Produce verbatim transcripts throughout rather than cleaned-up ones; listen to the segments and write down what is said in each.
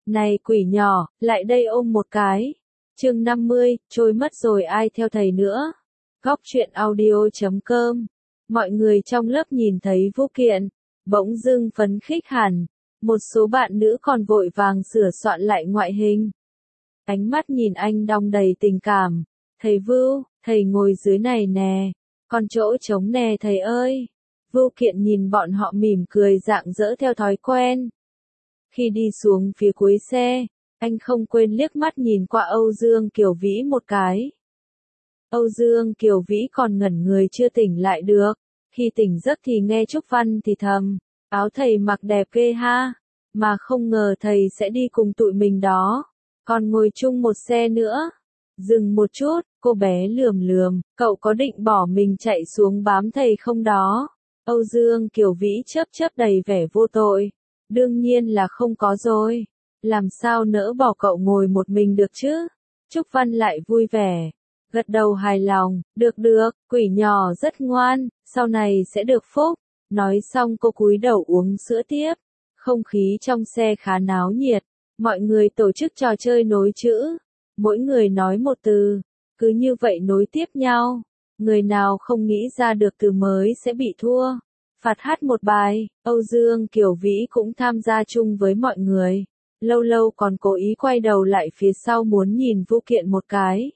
Này quỷ nhỏ, lại đây ôm một cái. Chương năm mươi, trôi mất rồi ai theo thầy nữa. Góc truyện audio chấm com. Mọi người trong lớp nhìn thấy Vũ Kiện, bỗng dưng phấn khích hẳn. Một số bạn nữ còn vội vàng sửa soạn lại ngoại hình. Ánh mắt nhìn anh đong đầy tình cảm. Thầy Vưu, thầy ngồi dưới này nè. Còn chỗ trống nè thầy ơi. Vũ Kiện nhìn bọn họ mỉm cười rạng rỡ theo thói quen. Khi đi xuống phía cuối xe, anh không quên liếc mắt nhìn qua Âu Dương Kiều Vĩ một cái. Âu Dương Kiều Vĩ còn ngẩn người chưa tỉnh lại được. Khi tỉnh giấc thì nghe Trúc Văn thì thầm, áo thầy mặc đẹp ghê ha, mà không ngờ thầy sẽ đi cùng tụi mình đó, còn ngồi chung một xe nữa. Dừng một chút, cô bé lườm lườm, cậu có định bỏ mình chạy xuống bám thầy không đó? Âu Dương Kiều Vĩ chớp chớp đầy vẻ vô tội. Đương nhiên là không có rồi. Làm sao nỡ bỏ cậu ngồi một mình được chứ? Trúc Văn lại vui vẻ. Gật đầu hài lòng, được được, quỷ nhỏ rất ngoan, sau này sẽ được phúc. Nói xong cô cúi đầu uống sữa tiếp. Không khí trong xe khá náo nhiệt. Mọi người tổ chức trò chơi nối chữ. Mỗi người nói một từ. Cứ như vậy nối tiếp nhau. Người nào không nghĩ ra được từ mới sẽ bị thua. Phạt hát một bài, Âu Dương Kiều Vĩ cũng tham gia chung với mọi người. Lâu lâu còn cố ý quay đầu lại phía sau muốn nhìn Vũ Kiện một cái.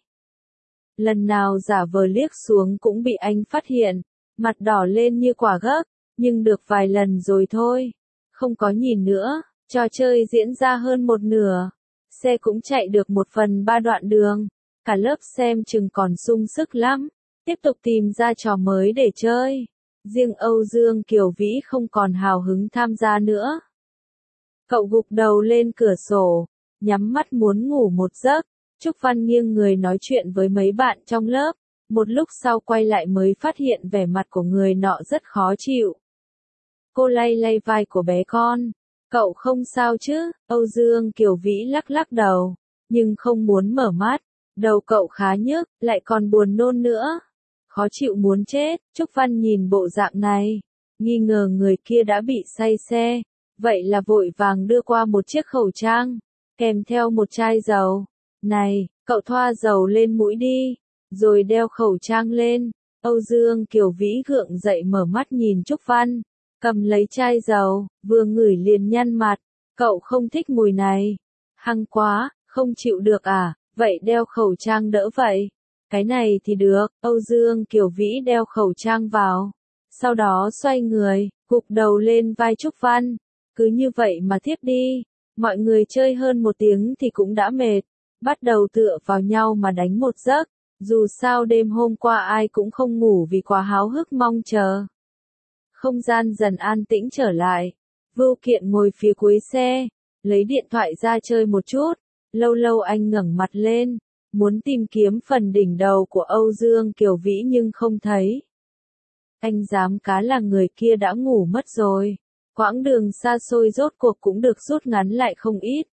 Lần nào giả vờ liếc xuống cũng bị anh phát hiện, mặt đỏ lên như quả gấc, nhưng được vài lần rồi thôi. Không có nhìn nữa, trò chơi diễn ra hơn một nửa. Xe cũng chạy được một phần ba đoạn đường. Cả lớp xem chừng còn sung sức lắm. Tiếp tục tìm ra trò mới để chơi. Riêng Âu Dương Kiều Vĩ không còn hào hứng tham gia nữa. Cậu gục đầu lên cửa sổ, nhắm mắt muốn ngủ một giấc. Trúc Văn nghiêng người nói chuyện với mấy bạn trong lớp. Một lúc sau quay lại mới phát hiện vẻ mặt của người nọ rất khó chịu. Cô lay lay vai của bé con. Cậu không sao chứ? Âu Dương Kiều Vĩ lắc lắc đầu, nhưng không muốn mở mắt. Đầu cậu khá nhức, lại còn buồn nôn nữa. Khó chịu muốn chết. Trúc Văn nhìn bộ dạng này, nghi ngờ người kia đã bị say xe, vậy là vội vàng đưa qua một chiếc khẩu trang, kèm theo một chai dầu. Này, cậu thoa dầu lên mũi đi, rồi đeo khẩu trang lên. Âu Dương Kiều Vĩ gượng dậy mở mắt nhìn Trúc Văn, cầm lấy chai dầu, vừa ngửi liền nhăn mặt. Cậu không thích mùi này. Hăng quá, không chịu được à, vậy đeo khẩu trang đỡ vậy. Cái này thì được, Âu Dương Kiều Vĩ đeo khẩu trang vào. Sau đó xoay người, gục đầu lên vai Trúc Văn. Cứ như vậy mà tiếp đi. Mọi người chơi hơn một tiếng thì cũng đã mệt. Bắt đầu tựa vào nhau mà đánh một giấc. Dù sao đêm hôm qua ai cũng không ngủ vì quá háo hức mong chờ. Không gian dần an tĩnh trở lại. Vũ Kiện ngồi phía cuối xe, lấy điện thoại ra chơi một chút. Lâu lâu anh ngẩng mặt lên, muốn tìm kiếm phần đỉnh đầu của Âu Dương Kiều Vĩ nhưng không thấy. Anh dám cá là người kia đã ngủ mất rồi. Quãng đường xa xôi rốt cuộc cũng được rút ngắn lại không ít.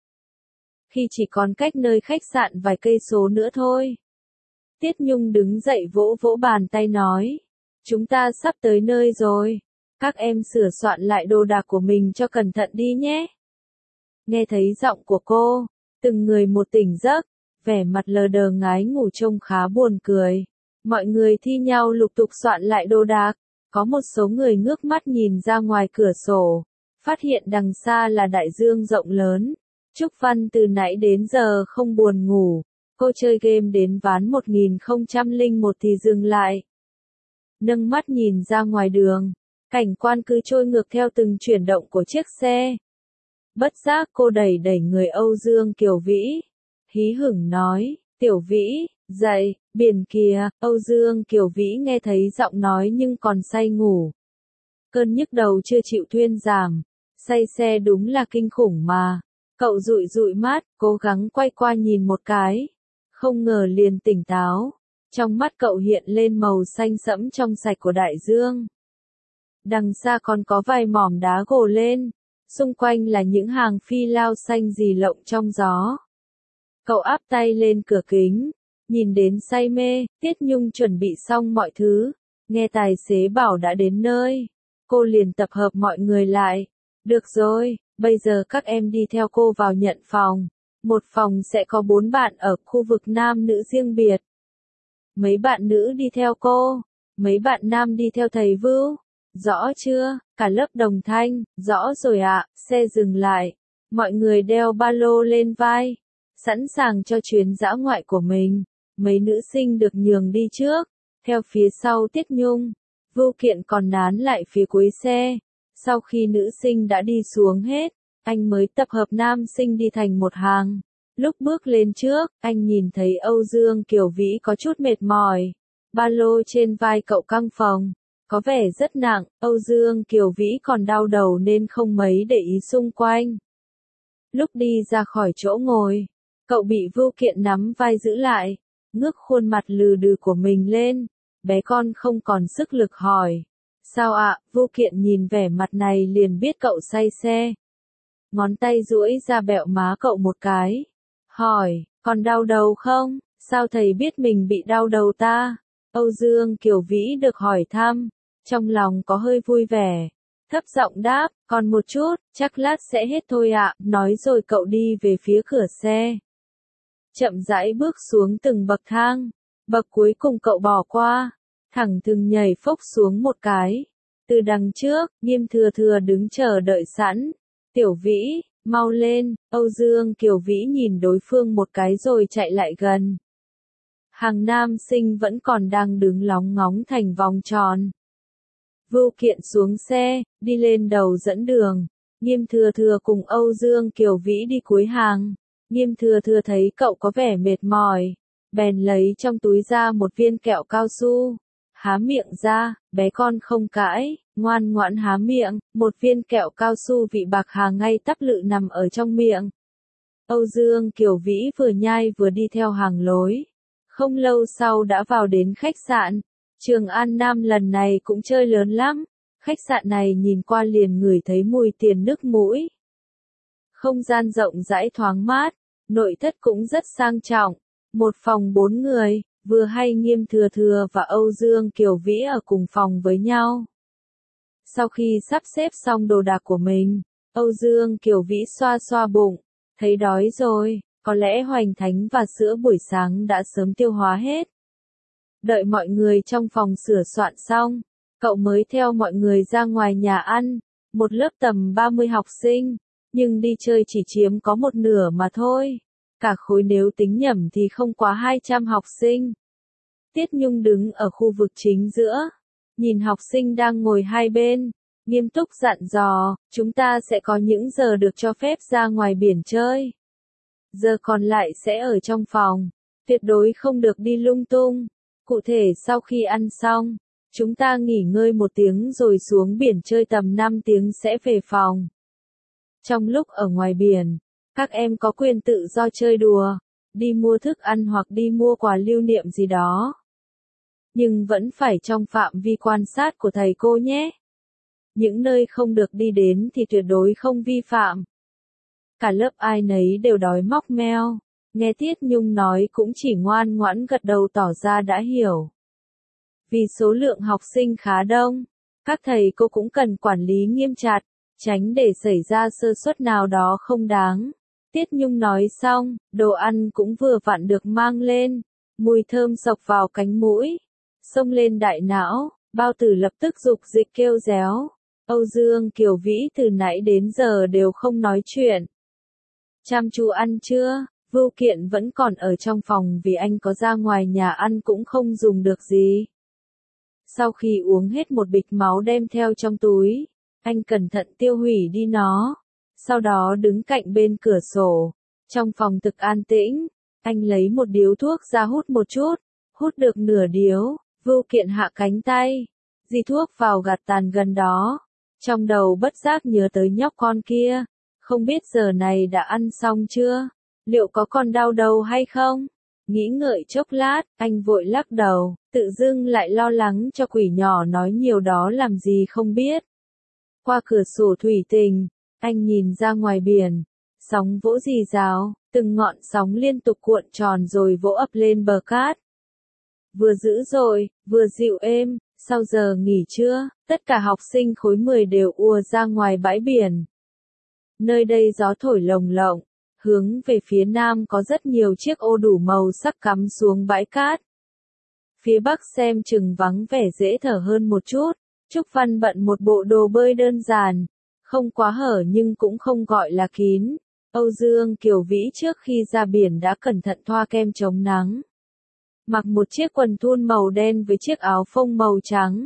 Khi chỉ còn cách nơi khách sạn vài cây số nữa thôi. Tiết Nhung đứng dậy vỗ vỗ bàn tay nói. Chúng ta sắp tới nơi rồi. Các em sửa soạn lại đồ đạc của mình cho cẩn thận đi nhé. Nghe thấy giọng của cô, từng người một tỉnh giấc. Vẻ mặt lờ đờ ngái ngủ trông khá buồn cười. Mọi người thi nhau lục tục soạn lại đồ đạc. Có một số người ngước mắt nhìn ra ngoài cửa sổ. Phát hiện đằng xa là đại dương rộng lớn. Trúc Văn từ nãy đến giờ không buồn ngủ. Cô chơi game đến ván một nghìn không trăm lẻ một thì dừng lại. Nâng mắt nhìn ra ngoài đường. Cảnh quan cứ trôi ngược theo từng chuyển động của chiếc xe. Bất giác cô đẩy đẩy người Âu Dương Kiều Vĩ. Hí hửng nói, Tiểu Vĩ, dậy, biển kìa. Âu Dương Kiều Vĩ nghe thấy giọng nói nhưng còn say ngủ. Cơn nhức đầu chưa chịu thuyên giảm. Say xe đúng là kinh khủng mà. Cậu dụi dụi mắt, cố gắng quay qua nhìn một cái. Không ngờ liền tỉnh táo. Trong mắt cậu hiện lên màu xanh sẫm trong sạch của đại dương. Đằng xa còn có vài mỏm đá gồ lên. Xung quanh là những hàng phi lao xanh rì lộng trong gió. Cậu áp tay lên cửa kính, nhìn đến say mê. Tiết Nhung chuẩn bị xong mọi thứ, nghe tài xế bảo đã đến nơi. Cô liền tập hợp mọi người lại. Được rồi, bây giờ các em đi theo cô vào nhận phòng. Một phòng sẽ có bốn bạn ở khu vực nam nữ riêng biệt. Mấy bạn nữ đi theo cô, mấy bạn nam đi theo thầy Vưu. Rõ chưa? Cả lớp đồng thanh, rõ rồi ạ, xe dừng lại. Mọi người đeo ba lô lên vai, sẵn sàng cho chuyến dã ngoại của mình. Mấy nữ sinh được nhường đi trước, theo phía sau Tiết Nhung. Vưu Kiện còn nán lại phía cuối xe. Sau khi nữ sinh đã đi xuống hết, anh mới tập hợp nam sinh đi thành một hàng. Lúc bước lên trước, anh nhìn thấy Âu Dương Kiều Vĩ có chút mệt mỏi. Ba lô trên vai cậu căng phồng, có vẻ rất nặng, Âu Dương Kiều Vĩ còn đau đầu nên không mấy để ý xung quanh. Lúc đi ra khỏi chỗ ngồi, cậu bị Vưu Kiện nắm vai giữ lại, ngước khuôn mặt lừ đừ của mình lên, bé con không còn sức lực hỏi. Sao ạ? À? Vưu Kiện nhìn vẻ mặt này liền biết cậu say xe. Ngón tay duỗi ra bẹo má cậu một cái. Hỏi, còn đau đầu không? Sao thầy biết mình bị đau đầu ta? Âu Dương Kiều Vĩ được hỏi thăm, trong lòng có hơi vui vẻ. Thấp giọng đáp, còn một chút, chắc lát sẽ hết thôi ạ. Nói rồi cậu đi về phía cửa xe. Chậm rãi bước xuống từng bậc thang. Bậc cuối cùng cậu bỏ qua, thẳng thừng nhảy phốc xuống một cái. Từ đằng trước, Nghiêm Thừa Thừa đứng chờ đợi sẵn. Tiểu Vĩ, mau lên. Âu Dương Kiều Vĩ nhìn đối phương một cái rồi chạy lại gần. Hàng nam sinh vẫn còn đang đứng lóng ngóng thành vòng tròn. Vưu Kiện xuống xe, đi lên đầu dẫn đường. Nghiêm Thừa Thừa cùng Âu Dương Kiều Vĩ đi cuối hàng. Nghiêm Thừa Thừa thấy cậu có vẻ mệt mỏi, bèn lấy trong túi ra một viên kẹo cao su. Há miệng ra, bé con không cãi, ngoan ngoãn há miệng, một viên kẹo cao su vị bạc hà ngay tắp lự nằm ở trong miệng. Âu Dương Kiều Vĩ vừa nhai vừa đi theo hàng lối. Không lâu sau đã vào đến khách sạn. Trường An Nam lần này cũng chơi lớn lắm. Khách sạn này nhìn qua liền ngửi thấy mùi tiền nước mũi. Không gian rộng rãi thoáng mát, nội thất cũng rất sang trọng. Một phòng bốn người, vừa hay Nghiêm Thừa Thừa và Âu Dương Kiều Vĩ ở cùng phòng với nhau. Sau khi sắp xếp xong đồ đạc của mình, Âu Dương Kiều Vĩ xoa xoa bụng, thấy đói rồi, có lẽ hoành thánh và sữa buổi sáng đã sớm tiêu hóa hết. Đợi mọi người trong phòng sửa soạn xong, cậu mới theo mọi người ra ngoài nhà ăn, một lớp tầm ba mươi học sinh, nhưng đi chơi chỉ chiếm có một nửa mà thôi. Cả khối nếu tính nhẩm thì không quá hai trăm học sinh. Tiết Nhung đứng ở khu vực chính giữa, nhìn học sinh đang ngồi hai bên, nghiêm túc dặn dò, chúng ta sẽ có những giờ được cho phép ra ngoài biển chơi. Giờ còn lại sẽ ở trong phòng, tuyệt đối không được đi lung tung. Cụ thể sau khi ăn xong, chúng ta nghỉ ngơi một tiếng rồi xuống biển chơi tầm năm tiếng sẽ về phòng. Trong lúc ở ngoài biển, các em có quyền tự do chơi đùa, đi mua thức ăn hoặc đi mua quà lưu niệm gì đó. Nhưng vẫn phải trong phạm vi quan sát của thầy cô nhé. Những nơi không được đi đến thì tuyệt đối không vi phạm. Cả lớp ai nấy đều đói móc meo, nghe Tiết Nhung nói cũng chỉ ngoan ngoãn gật đầu tỏ ra đã hiểu. Vì số lượng học sinh khá đông, các thầy cô cũng cần quản lý nghiêm chặt, tránh để xảy ra sơ suất nào đó không đáng. Tiết Nhung nói xong, đồ ăn cũng vừa vặn được mang lên, mùi thơm sộc vào cánh mũi, xông lên đại não, bao tử lập tức dục dịch kêu réo. Âu Dương Kiều Vĩ từ nãy đến giờ đều không nói chuyện. Chăm chú ăn chưa? Vưu Kiện vẫn còn ở trong phòng vì anh có ra ngoài nhà ăn cũng không dùng được gì. Sau khi uống hết một bịch máu đem theo trong túi, anh cẩn thận tiêu hủy đi nó. Sau đó đứng cạnh bên cửa sổ. Trong phòng thực an tĩnh, anh lấy một điếu thuốc ra hút một chút, hút được nửa điếu, Vưu Kiện hạ cánh tay, di thuốc vào gạt tàn gần đó. Trong đầu bất giác nhớ tới nhóc con kia, không biết giờ này đã ăn xong chưa, liệu có còn đau đầu hay không? Nghĩ ngợi chốc lát, anh vội lắc đầu, tự dưng lại lo lắng cho quỷ nhỏ nói nhiều đó làm gì không biết. Qua cửa sổ thủy tinh, anh nhìn ra ngoài biển, sóng vỗ rì rào, từng ngọn sóng liên tục cuộn tròn rồi vỗ ập lên bờ cát. Vừa dữ dội, vừa dịu êm, Sau giờ nghỉ trưa, tất cả học sinh khối mười đều ùa ra ngoài bãi biển. Nơi đây gió thổi lồng lộng, hướng về phía nam có rất nhiều chiếc ô đủ màu sắc cắm xuống bãi cát. Phía bắc xem chừng vắng vẻ dễ thở hơn một chút, Trúc Văn bận một bộ đồ bơi đơn giản, không quá hở nhưng cũng không gọi là kín. Âu Dương Kiều Vĩ trước khi ra biển đã cẩn thận thoa kem chống nắng. Mặc một chiếc quần thun màu đen với chiếc áo phông màu trắng.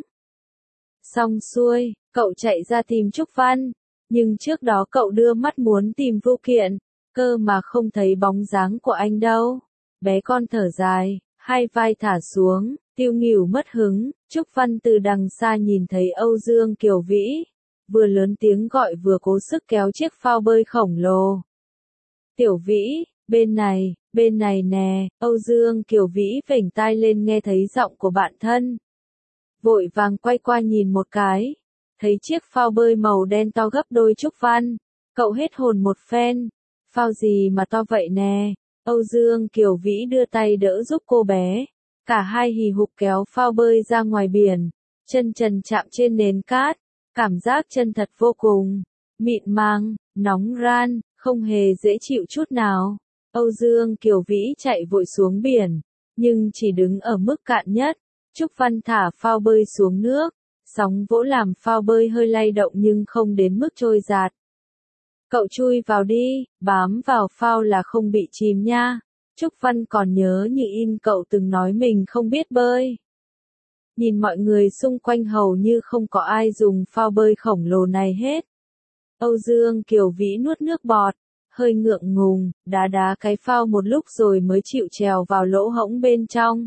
Xong xuôi, cậu chạy ra tìm Trúc Văn, nhưng trước đó cậu đưa mắt muốn tìm Vu Kiện, cơ mà không thấy bóng dáng của anh đâu. Bé con thở dài, hai vai thả xuống, tiêu nghỉu mất hứng. Trúc Văn từ đằng xa nhìn thấy Âu Dương Kiều Vĩ, vừa lớn tiếng gọi vừa cố sức kéo chiếc phao bơi khổng lồ. Tiểu Vĩ, bên này, bên này nè. Âu Dương Kiều Vĩ vểnh tai lên nghe thấy giọng của bạn thân. Vội vàng quay qua nhìn một cái, thấy chiếc phao bơi màu đen to gấp đôi Trúc Văn, cậu hết hồn một phen. Phao gì mà to vậy nè? Âu Dương Kiều Vĩ đưa tay đỡ giúp cô bé. Cả hai hì hục kéo phao bơi ra ngoài biển, chân trần chạm trên nền cát, cảm giác chân thật vô cùng, mịn màng, nóng ran, không hề dễ chịu chút nào. Âu Dương Kiều Vĩ chạy vội xuống biển, nhưng chỉ đứng ở mức cạn nhất. Trúc Văn thả phao bơi xuống nước, sóng vỗ làm phao bơi hơi lay động nhưng không đến mức trôi dạt. Cậu chui vào đi, bám vào phao là không bị chìm nha. Trúc Văn còn nhớ như in cậu từng nói mình không biết bơi. Nhìn mọi người xung quanh hầu như không có ai dùng phao bơi khổng lồ này hết. Âu Dương Kiều Vĩ nuốt nước bọt, hơi ngượng ngùng, đá đá cái phao một lúc rồi mới chịu trèo vào lỗ hổng bên trong.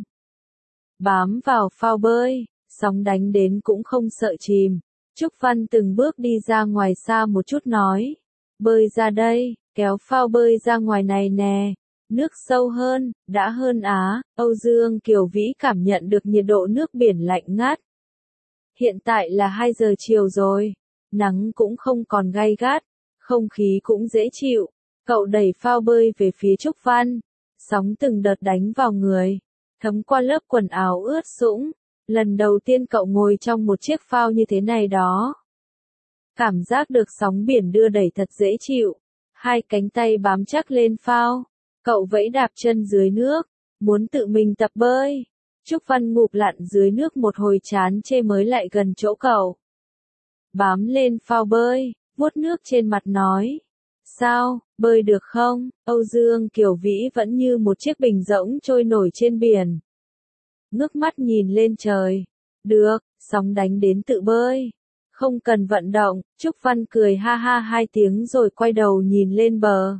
Bám vào phao bơi, sóng đánh đến cũng không sợ chìm. Trúc Văn từng bước đi ra ngoài xa một chút nói. Bơi ra đây, kéo phao bơi ra ngoài này nè. Nước sâu hơn, đã hơn á. Âu Dương Kiều Vĩ cảm nhận được nhiệt độ nước biển lạnh ngắt. Hiện tại là hai giờ chiều rồi, nắng cũng không còn gay gắt, không khí cũng dễ chịu. Cậu đẩy phao bơi về phía Trúc Văn, sóng từng đợt đánh vào người, thấm qua lớp quần áo ướt sũng. Lần đầu tiên cậu ngồi trong một chiếc phao như thế này đó. Cảm giác được sóng biển đưa đẩy thật dễ chịu, hai cánh tay bám chắc lên phao. Cậu vẫy đạp chân dưới nước, muốn tự mình tập bơi. Trúc Văn ngụp lặn dưới nước một hồi chán chê mới lại gần chỗ cậu. Bám lên phao bơi, vuốt nước trên mặt nói. Sao, bơi được không? Âu Dương Kiều Vĩ vẫn như một chiếc bình rỗng trôi nổi trên biển. Ngước mắt nhìn lên trời. Được, sóng đánh đến tự bơi. Không cần vận động. Trúc Văn cười ha ha hai tiếng rồi quay đầu nhìn lên bờ.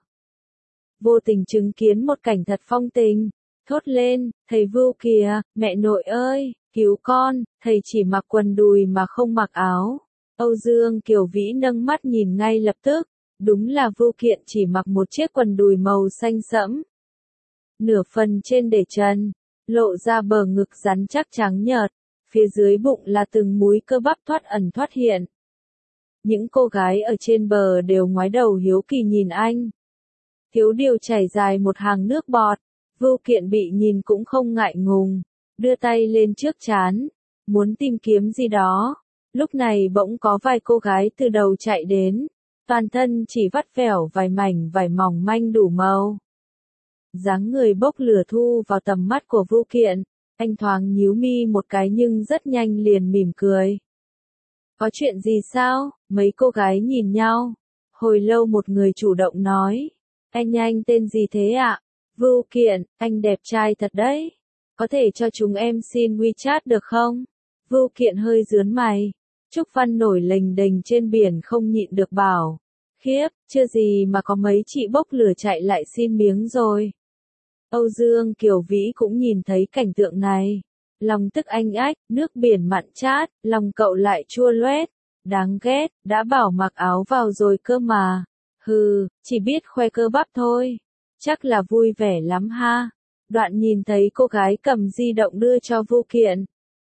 Vô tình chứng kiến một cảnh thật phong tình, thốt lên, thầy Vưu kìa, mẹ nội ơi, cứu con. Thầy chỉ mặc quần đùi mà không mặc áo. Âu Dương Kiều Vĩ nâng mắt nhìn ngay lập tức, đúng là Vưu Kiện chỉ mặc một chiếc quần đùi màu xanh sẫm. Nửa phần trên để trần, lộ ra bờ ngực rắn chắc trắng nhợt, phía dưới bụng là từng múi cơ bắp thoát ẩn thoát hiện. Những cô gái ở trên bờ đều ngoái đầu hiếu kỳ nhìn anh. Thiếu điều chảy dài một hàng nước bọt, Vưu Kiện bị nhìn cũng không ngại ngùng, đưa tay lên trước trán, muốn tìm kiếm gì đó. Lúc này bỗng có vài cô gái từ đầu chạy đến, toàn thân chỉ vắt vẻo vài mảnh vải mỏng manh đủ màu. Dáng người bốc lửa thu vào tầm mắt của Vưu Kiện, anh thoáng nhíu mi một cái nhưng rất nhanh liền mỉm cười. Có chuyện gì sao? Mấy cô gái nhìn nhau. Hồi lâu một người chủ động nói. Anh anh tên gì thế ạ? Vưu Kiện, anh đẹp trai thật đấy. Có thể cho chúng em xin WeChat được không? Vưu Kiện hơi rướn mày. Trúc Văn nổi lềnh đềnh trên biển không nhịn được bảo. Khiếp, chưa gì mà có mấy chị bốc lửa chạy lại xin miếng rồi. Âu Dương Kiều Vĩ cũng nhìn thấy cảnh tượng này. Lòng tức anh ách, nước biển mặn chát, lòng cậu lại chua loét. Đáng ghét, đã bảo mặc áo vào rồi cơ mà. Hừ, chỉ biết khoe cơ bắp thôi. Chắc là vui vẻ lắm ha. Đoạn nhìn thấy cô gái cầm di động đưa cho Vưu Kiện.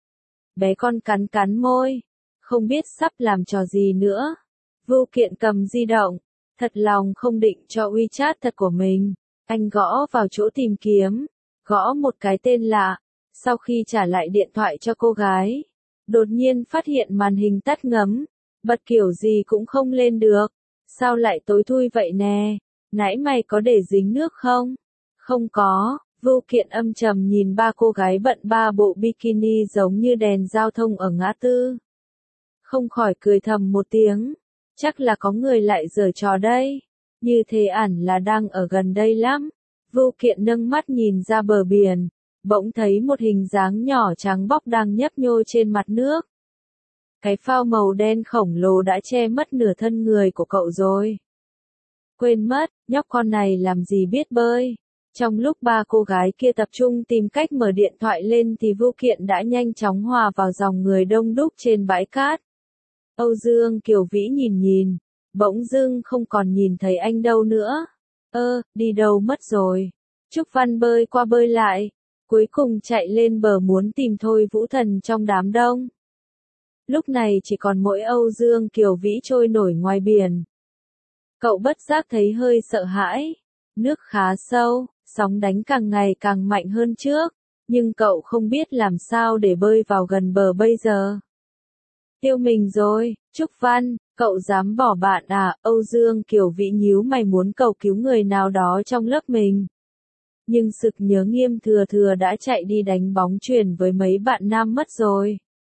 Bé con cắn cắn môi. Không biết sắp làm trò gì nữa. Vưu Kiện cầm di động. Thật lòng không định cho WeChat thật của mình. Anh gõ vào chỗ tìm kiếm. Gõ một cái tên lạ. Sau khi trả lại điện thoại cho cô gái. Đột nhiên phát hiện màn hình tắt ngấm, bật kiểu gì cũng không lên được. Sao lại tối thui vậy nè? Nãy mày có để dính nước không? Không có. Vưu Kiện âm trầm nhìn ba cô gái bận ba bộ bikini giống như đèn giao thông ở ngã tư. Không khỏi cười thầm một tiếng. Chắc là có người lại giở trò đây. Như thế ẳn là đang ở gần đây lắm. Vưu Kiện nâng mắt nhìn ra bờ biển. Bỗng thấy một hình dáng nhỏ trắng bóc đang nhấp nhô trên mặt nước. Cái phao màu đen khổng lồ đã che mất nửa thân người của cậu rồi. Quên mất, nhóc con này làm gì biết bơi. Trong lúc ba cô gái kia tập trung tìm cách mở điện thoại lên thì Vưu Kiện đã nhanh chóng hòa vào dòng người đông đúc trên bãi cát. Âu Dương Kiều Vĩ nhìn nhìn, bỗng dưng không còn nhìn thấy anh đâu nữa. Ơ, đi đâu mất rồi? Trúc Văn bơi qua bơi lại, cuối cùng chạy lên bờ muốn tìm Thôi Vũ Thần trong đám đông. Lúc này chỉ còn mỗi Âu Dương Kiều Vĩ trôi nổi ngoài biển. Cậu bất giác thấy hơi sợ hãi. Nước khá sâu, sóng đánh càng ngày càng mạnh hơn trước, nhưng cậu không biết làm sao để bơi vào gần bờ bây giờ. Tiêu mình rồi, Trúc Văn, cậu dám bỏ bạn à? Âu Dương Kiều Vĩ nhíu mày muốn cầu cứu người nào đó trong lớp mình. Nhưng sực nhớ Nghiêm Thừa Thừa đã chạy đi đánh bóng chuyền với mấy bạn nam mất rồi.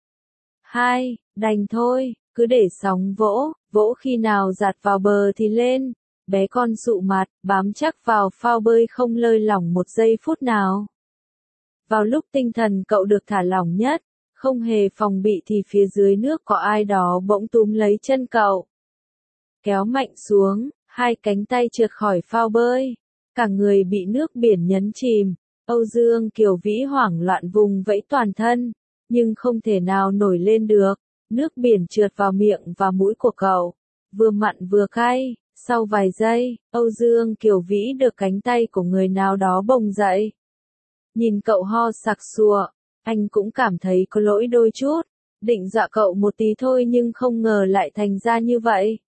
Hai, đành thôi, cứ để sóng vỗ, vỗ khi nào dạt vào bờ thì lên. Bé con sụ mặt, bám chắc vào phao bơi không lơi lỏng một giây phút nào. Vào lúc tinh thần cậu được thả lỏng nhất, không hề phòng bị thì phía dưới nước có ai đó bỗng túm lấy chân cậu. Kéo mạnh xuống, hai cánh tay trượt khỏi phao bơi. Cả người bị nước biển nhấn chìm. Âu Dương Kiều Vĩ hoảng loạn vùng vẫy toàn thân, nhưng không thể nào nổi lên được. Nước biển trượt vào miệng và mũi của cậu, vừa mặn vừa cay. Sau vài giây, Âu Dương Kiều Vĩ được cánh tay của người nào đó bồng dậy. Nhìn cậu ho sặc sụa, anh cũng cảm thấy có lỗi đôi chút, định dọa cậu một tí thôi nhưng không ngờ lại thành ra như vậy.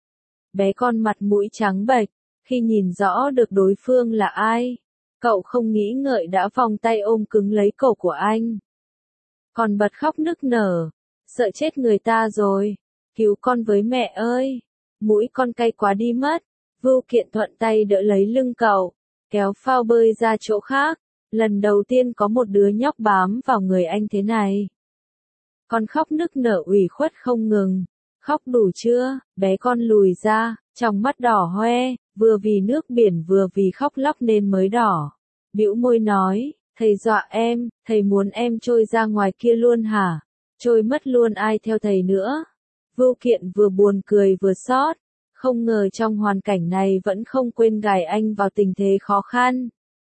Bé con mặt mũi trắng bệch, khi nhìn rõ được đối phương là ai, cậu không nghĩ ngợi đã vòng tay ôm cứng lấy cổ của anh. Còn bật khóc nức nở, sợ chết người ta rồi, cứu con với mẹ ơi. Mũi con cay quá đi mất. Vưu Kiện thuận tay đỡ lấy lưng cậu, kéo phao bơi ra chỗ khác. Lần đầu tiên có một đứa nhóc bám vào người anh thế này. Con khóc nức nở ủy khuất không ngừng. Khóc đủ chưa? Bé con lùi ra, trong mắt đỏ hoe, vừa vì nước biển vừa vì khóc lóc nên mới đỏ. Bĩu môi nói, thầy dọa em, thầy muốn em trôi ra ngoài kia luôn hả? Trôi mất luôn ai theo thầy nữa? Vưu Kiện vừa buồn cười vừa xót, không ngờ trong hoàn cảnh này vẫn không quên gài anh vào tình thế khó khăn.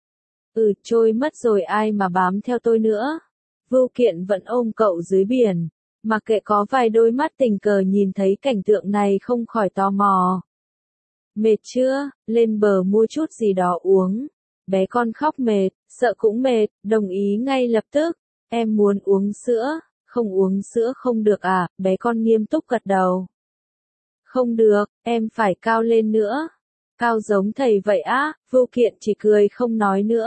Ừ, trôi mất rồi ai mà bám theo tôi nữa. Vưu Kiện vẫn ôm cậu dưới biển, mặc kệ có vài đôi mắt tình cờ nhìn thấy cảnh tượng này không khỏi tò mò. Mệt chưa? Lên bờ mua chút gì đó uống. Bé con khóc mệt, sợ cũng mệt, đồng ý ngay lập tức. Em muốn uống sữa. Không uống sữa không được à? Bé con nghiêm túc gật đầu. Không được, em phải cao lên nữa. Cao giống thầy vậy á? Vưu Kiện chỉ cười không nói nữa.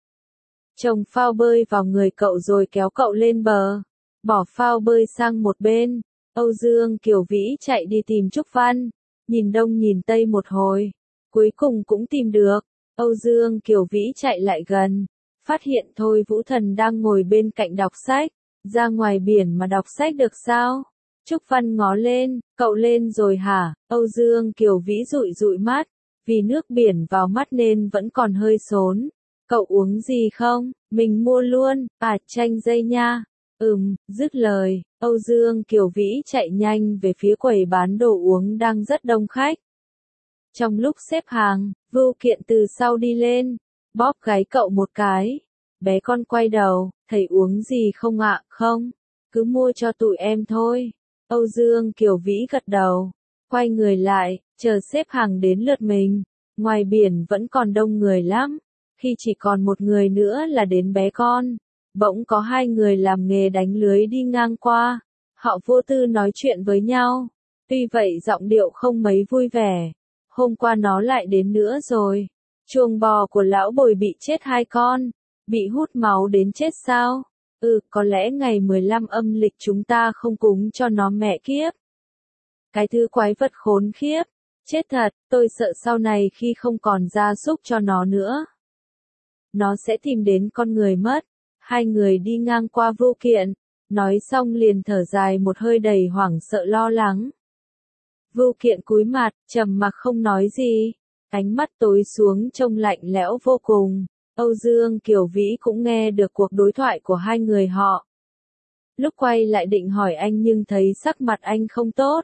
Chồng phao bơi vào người cậu rồi kéo cậu lên bờ. Bỏ phao bơi sang một bên. Âu Dương Kiều Vĩ chạy đi tìm Trúc Văn. Nhìn đông nhìn tây một hồi. Cuối cùng cũng tìm được. Âu Dương Kiều Vĩ chạy lại gần. Phát hiện Thôi Vũ Thần đang ngồi bên cạnh đọc sách. Ra ngoài biển mà đọc sách được sao? Trúc Văn ngó lên, cậu lên rồi hả? Âu Dương Kiều Vĩ dụi dụi mắt, vì nước biển vào mắt nên vẫn còn hơi sốn. Cậu uống gì không? Mình mua luôn, à chanh dây nha. Ừm, dứt lời, Âu Dương Kiều Vĩ chạy nhanh về phía quầy bán đồ uống đang rất đông khách. Trong lúc xếp hàng, Vưu Kiện từ sau đi lên, bóp gáy cậu một cái. Bé con quay đầu, thầy uống gì không ạ? Không, cứ mua cho tụi em thôi. Âu Dương Kiều Vĩ gật đầu, quay người lại, chờ xếp hàng đến lượt mình. Ngoài biển vẫn còn đông người lắm. Khi chỉ còn một người nữa là đến bé con, bỗng có hai người làm nghề đánh lưới đi ngang qua. Họ vô tư nói chuyện với nhau. Tuy vậy giọng điệu không mấy vui vẻ. Hôm qua nó lại đến nữa rồi. Chuồng bò của lão Bồi bị chết hai con. Bị hút máu đến chết sao? Ừ, có lẽ ngày mười lăm âm lịch chúng ta không cúng cho nó mẹ kiếp. Cái thứ quái vật khốn khiếp. Chết thật, tôi sợ sau này khi không còn gia súc cho nó nữa, nó sẽ tìm đến con người mất. Hai người đi ngang qua Vô Kiện, nói xong liền thở dài một hơi đầy hoảng sợ lo lắng. Vô Kiện cúi mặt, trầm mặc không nói gì, ánh mắt tối xuống trông lạnh lẽo vô cùng. Âu Dương Kiều Vĩ cũng nghe được cuộc đối thoại của hai người họ. Lúc quay lại định hỏi anh nhưng thấy sắc mặt anh không tốt,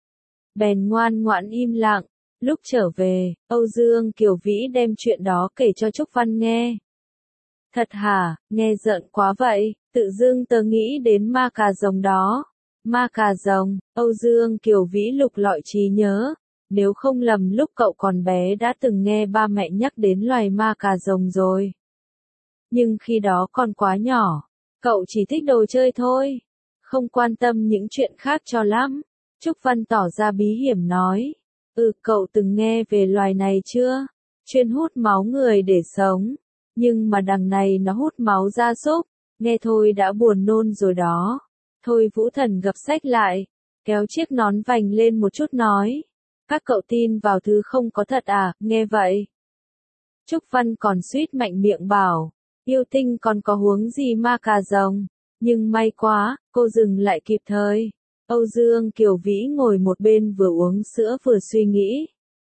bèn ngoan ngoãn im lặng. Lúc trở về, Âu Dương Kiều Vĩ đem chuyện đó kể cho Trúc Văn nghe. Thật hả, nghe giận quá vậy, tự dưng tớ nghĩ đến ma cà rồng đó. Ma cà rồng, Âu Dương Kiều Vĩ lục lọi trí nhớ. Nếu không lầm lúc cậu còn bé đã từng nghe ba mẹ nhắc đến loài ma cà rồng rồi. Nhưng khi đó còn quá nhỏ, cậu chỉ thích đồ chơi thôi, không quan tâm những chuyện khác cho lắm. Trúc Văn tỏ ra bí hiểm nói. Ừ, cậu từng nghe về loài này chưa? Chuyên hút máu người để sống. Nhưng mà đằng này nó hút máu gia súc. Nghe thôi đã buồn nôn rồi đó. Thôi Vũ Thần gập sách lại, kéo chiếc nón vành lên một chút nói. Các cậu tin vào thứ không có thật à, nghe vậy. Trúc Văn còn suýt mạnh miệng bảo, yêu tinh còn có huống gì ma cà rồng. Nhưng may quá, cô dừng lại kịp thời. Âu Dương Kiều Vĩ ngồi một bên vừa uống sữa vừa suy nghĩ.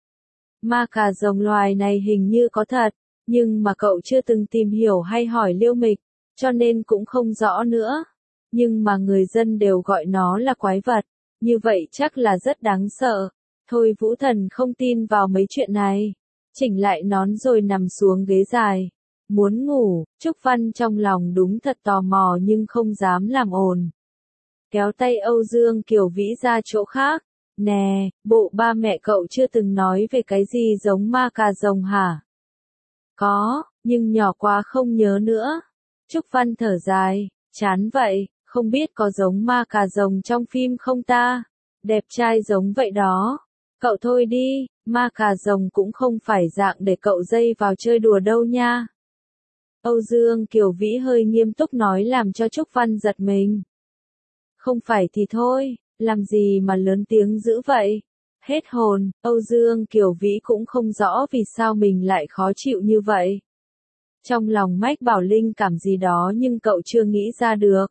Ma cà rồng loài này hình như có thật, nhưng mà cậu chưa từng tìm hiểu hay hỏi Liêu Mịch, cho nên cũng không rõ nữa. Nhưng mà người dân đều gọi nó là quái vật, như vậy chắc là rất đáng sợ. Thôi Vũ Thần không tin vào mấy chuyện này, chỉnh lại nón rồi nằm xuống ghế dài. Muốn ngủ, Trúc Văn trong lòng đúng thật tò mò nhưng không dám làm ồn. Kéo tay Âu Dương Kiều Vĩ ra chỗ khác. Nè, bộ ba mẹ cậu chưa từng nói về cái gì giống ma cà rồng hả? Có, nhưng nhỏ quá không nhớ nữa. Trúc Văn thở dài, chán vậy, không biết có giống ma cà rồng trong phim không ta? Đẹp trai giống vậy đó. Cậu thôi đi, ma cà rồng cũng không phải dạng để cậu dây vào chơi đùa đâu nha. Âu Dương Kiều Vĩ hơi nghiêm túc nói làm cho Trúc Văn giật mình. Không phải thì thôi, làm gì mà lớn tiếng dữ vậy? Hết hồn, Âu Dương Kiều Vĩ cũng không rõ vì sao mình lại khó chịu như vậy. Trong lòng mách bảo linh cảm gì đó nhưng cậu chưa nghĩ ra được.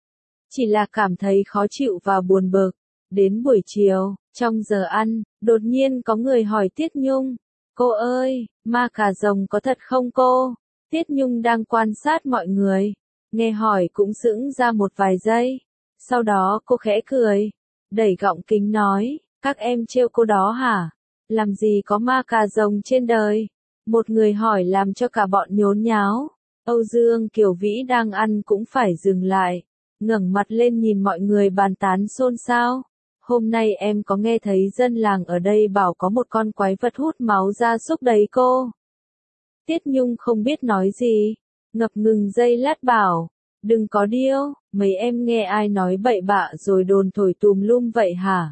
Chỉ là cảm thấy khó chịu và buồn bực. Đến buổi chiều, trong giờ ăn, đột nhiên có người hỏi Tiết Nhung. Cô ơi, ma cà rồng có thật không cô? Tiết Nhung đang quan sát mọi người. Nghe hỏi cũng sững ra một vài giây. Sau đó cô khẽ cười, đẩy gọng kính nói, các em trêu cô đó hả? Làm gì có ma cà rồng trên đời? Một người hỏi làm cho cả bọn nhốn nháo. Âu Dương Kiều Vĩ đang ăn cũng phải dừng lại, ngẩng mặt lên nhìn mọi người bàn tán xôn xao. Hôm nay em có nghe thấy dân làng ở đây bảo có một con quái vật hút máu gia súc đấy cô. Tiết Nhung không biết nói gì, ngập ngừng giây lát bảo, đừng có điêu, mấy em nghe ai nói bậy bạ rồi đồn thổi tùm lum vậy hả?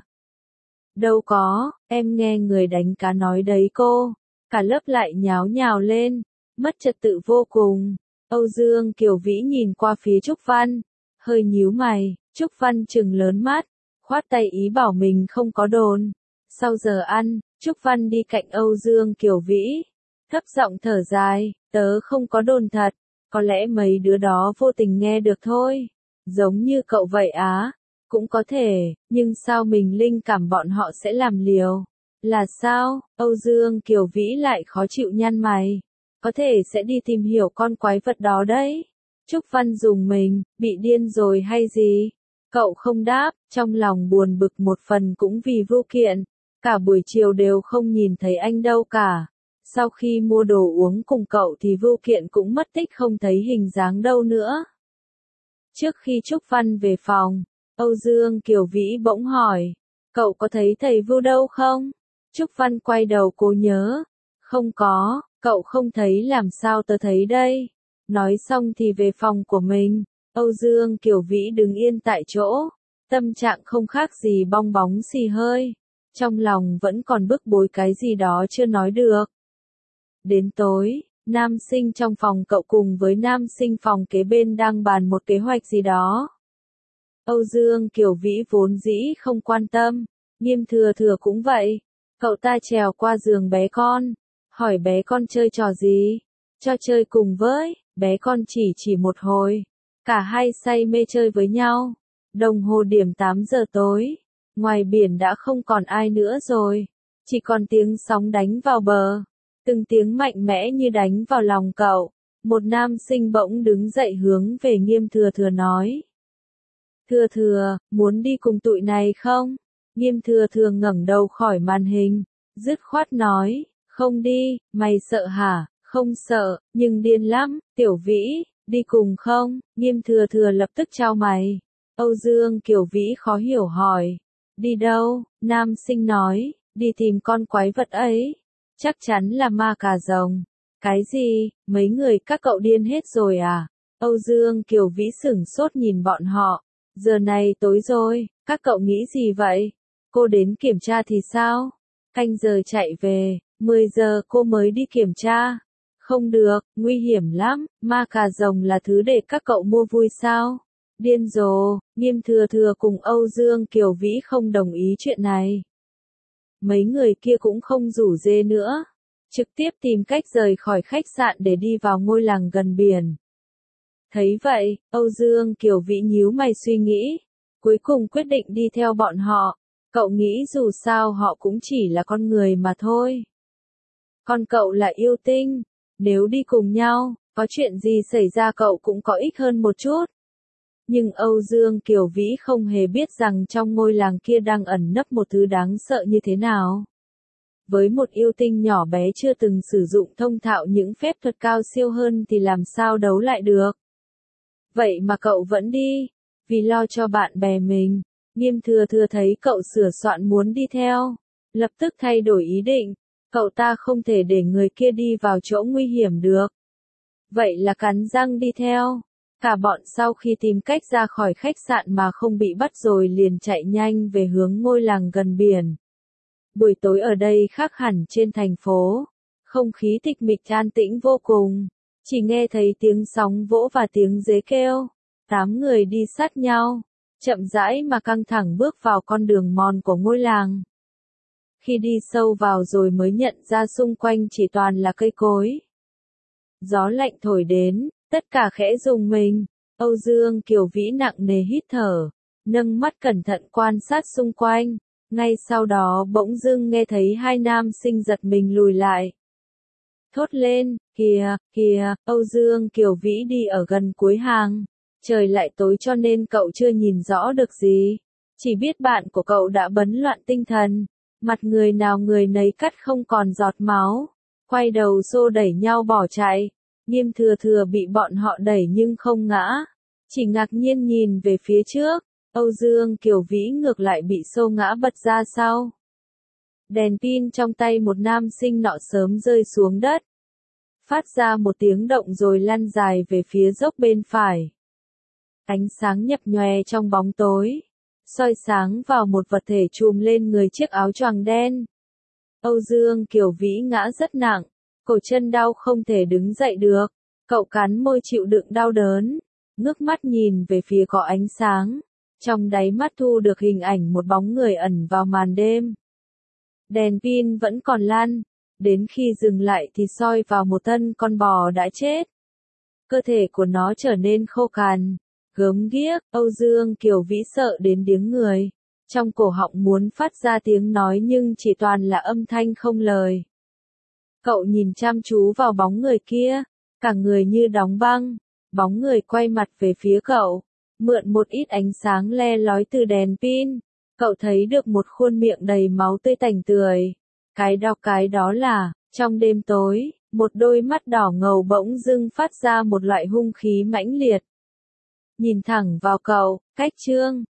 Đâu có, em nghe người đánh cá nói đấy cô. Cả lớp lại nháo nhào lên, mất trật tự vô cùng. Âu Dương Kiều Vĩ nhìn qua phía Trúc Văn, hơi nhíu mày. Trúc Văn trừng lớn mắt, khoát tay ý bảo mình không có đồn. Sau giờ ăn, Trúc Văn đi cạnh Âu Dương Kiều Vĩ, thấp giọng thở dài, tớ không có đồn thật, có lẽ mấy đứa đó vô tình nghe được thôi. Giống như cậu vậy á, cũng có thể, nhưng sao mình linh cảm bọn họ sẽ làm liều? Là sao? Âu Dương Kiều Vĩ lại khó chịu nhăn mày. Có thể sẽ đi tìm hiểu con quái vật đó đấy. Trúc Văn dùng mình, bị điên rồi hay gì? Cậu không đáp, trong lòng buồn bực một phần cũng vì Vô Kiện. Cả buổi chiều đều không nhìn thấy anh đâu cả. Sau khi mua đồ uống cùng cậu thì Vô Kiện cũng mất tích không thấy hình dáng đâu nữa. Trước khi Trúc Văn về phòng, Âu Dương Kiều Vĩ bỗng hỏi, cậu có thấy thầy Vu đâu không? Trúc Văn quay đầu cố nhớ, không có, cậu không thấy làm sao tớ thấy đây. Nói xong thì về phòng của mình, Âu Dương Kiều Vĩ đứng yên tại chỗ, tâm trạng không khác gì bong bóng xì hơi, trong lòng vẫn còn bức bối cái gì đó chưa nói được. Đến tối, Nam sinh trong phòng cậu cùng với nam sinh phòng kế bên đang bàn một kế hoạch gì đó. Âu Dương Kiều Vĩ vốn dĩ không quan tâm, Nghiêm Thừa Thừa cũng vậy. Cậu ta trèo qua giường bé con, hỏi bé con chơi trò gì, cho chơi cùng với, bé con chỉ chỉ một hồi. Cả hai say mê chơi với nhau. Đồng hồ điểm tám giờ tối, ngoài biển đã không còn ai nữa rồi, chỉ còn tiếng sóng đánh vào bờ, từng tiếng mạnh mẽ như đánh vào lòng cậu. Một nam sinh bỗng đứng dậy hướng về Nghiêm Thừa Thừa nói. Thừa Thừa, muốn đi cùng tụi này không? Nghiêm Thừa Thừa ngẩng đầu khỏi màn hình, dứt khoát nói, không đi, mày sợ hả? Không sợ, nhưng điên lắm, Tiểu Vĩ, đi cùng không? Nghiêm Thừa Thừa lập tức chau mày. Âu Dương Kiều Vĩ khó hiểu hỏi, đi đâu? Nam sinh nói, đi tìm con quái vật ấy, chắc chắn là ma cà rồng. Cái gì, mấy người các cậu điên hết rồi à? Âu Dương Kiều Vĩ sửng sốt nhìn bọn họ, giờ này tối rồi, các cậu nghĩ gì vậy? Cô đến kiểm tra thì sao? Canh giờ chạy về, mười giờ cô mới đi kiểm tra. Không được, nguy hiểm lắm, ma cà rồng là thứ để các cậu mua vui sao? Điên rồ, Nghiêm Thừa Thừa cùng Âu Dương Kiều Vĩ không đồng ý chuyện này. Mấy người kia cũng không rủ rê nữa, trực tiếp tìm cách rời khỏi khách sạn để đi vào ngôi làng gần biển. Thấy vậy, Âu Dương Kiều Vĩ nhíu mày suy nghĩ, cuối cùng quyết định đi theo bọn họ. Cậu nghĩ dù sao họ cũng chỉ là con người mà thôi. Còn cậu là yêu tinh, nếu đi cùng nhau, có chuyện gì xảy ra cậu cũng có ích hơn một chút. Nhưng Âu Dương Kiều Vĩ không hề biết rằng trong ngôi làng kia đang ẩn nấp một thứ đáng sợ như thế nào. Với một yêu tinh nhỏ bé chưa từng sử dụng thông thạo những phép thuật cao siêu hơn thì làm sao đấu lại được. Vậy mà cậu vẫn đi, vì lo cho bạn bè mình. Nghiêm Thừa Thừa thấy cậu sửa soạn muốn đi theo, lập tức thay đổi ý định, cậu ta không thể để người kia đi vào chỗ nguy hiểm được. Vậy là cắn răng đi theo. Cả bọn sau khi tìm cách ra khỏi khách sạn mà không bị bắt rồi liền chạy nhanh về hướng ngôi làng gần biển. Buổi tối ở đây khác hẳn trên thành phố, không khí tịch mịch an tĩnh vô cùng, chỉ nghe thấy tiếng sóng vỗ và tiếng dế kêu. Tám người đi sát nhau, chậm rãi mà căng thẳng bước vào con đường mòn của ngôi làng. Khi đi sâu vào rồi mới nhận ra xung quanh chỉ toàn là cây cối. Gió lạnh thổi đến, tất cả khẽ rùng mình. Âu Dương Kiều Vĩ nặng nề hít thở, nâng mắt cẩn thận quan sát xung quanh. Ngay sau đó bỗng dưng nghe thấy hai nam sinh giật mình lùi lại. Thốt lên, kìa, kìa, Âu Dương Kiều Vĩ đi ở gần cuối hàng. Trời lại tối cho nên cậu chưa nhìn rõ được gì. Chỉ biết bạn của cậu đã bấn loạn tinh thần. Mặt người nào người nấy cắt không còn giọt máu. Quay đầu xô đẩy nhau bỏ chạy. Nghiêm Thừa Thừa bị bọn họ đẩy nhưng không ngã. Chỉ ngạc nhiên nhìn về phía trước. Âu Dương Kiều Vĩ ngược lại bị xô ngã bật ra sau. Đèn pin trong tay một nam sinh nọ sớm rơi xuống đất. Phát ra một tiếng động rồi lăn dài về phía dốc bên phải. Ánh sáng nhập nhòe trong bóng tối, soi sáng vào một vật thể trùm lên người chiếc áo choàng đen. Âu Dương Kiều Vĩ ngã rất nặng, cổ chân đau không thể đứng dậy được. Cậu cắn môi chịu đựng đau đớn, ngước mắt nhìn về phía có ánh sáng. Trong đáy mắt thu được hình ảnh một bóng người ẩn vào màn đêm. Đèn pin vẫn còn lăn, đến khi dừng lại thì soi vào một thân con bò đã chết. Cơ thể của nó trở nên khô cằn, gớm ghiếc. Âu Dương Kiều Vĩ sợ đến điếng người, trong cổ họng muốn phát ra tiếng nói nhưng chỉ toàn là âm thanh không lời. Cậu nhìn chăm chú vào bóng người kia, cả người như đóng băng. Bóng người quay mặt về phía cậu, mượn một ít ánh sáng le lói từ đèn pin. Cậu thấy được một khuôn miệng đầy máu tươi tành tươi. Cái đó cái đó là, trong đêm tối, một đôi mắt đỏ ngầu bỗng dưng phát ra một loại hung khí mãnh liệt. Nhìn thẳng vào cậu, cách trương,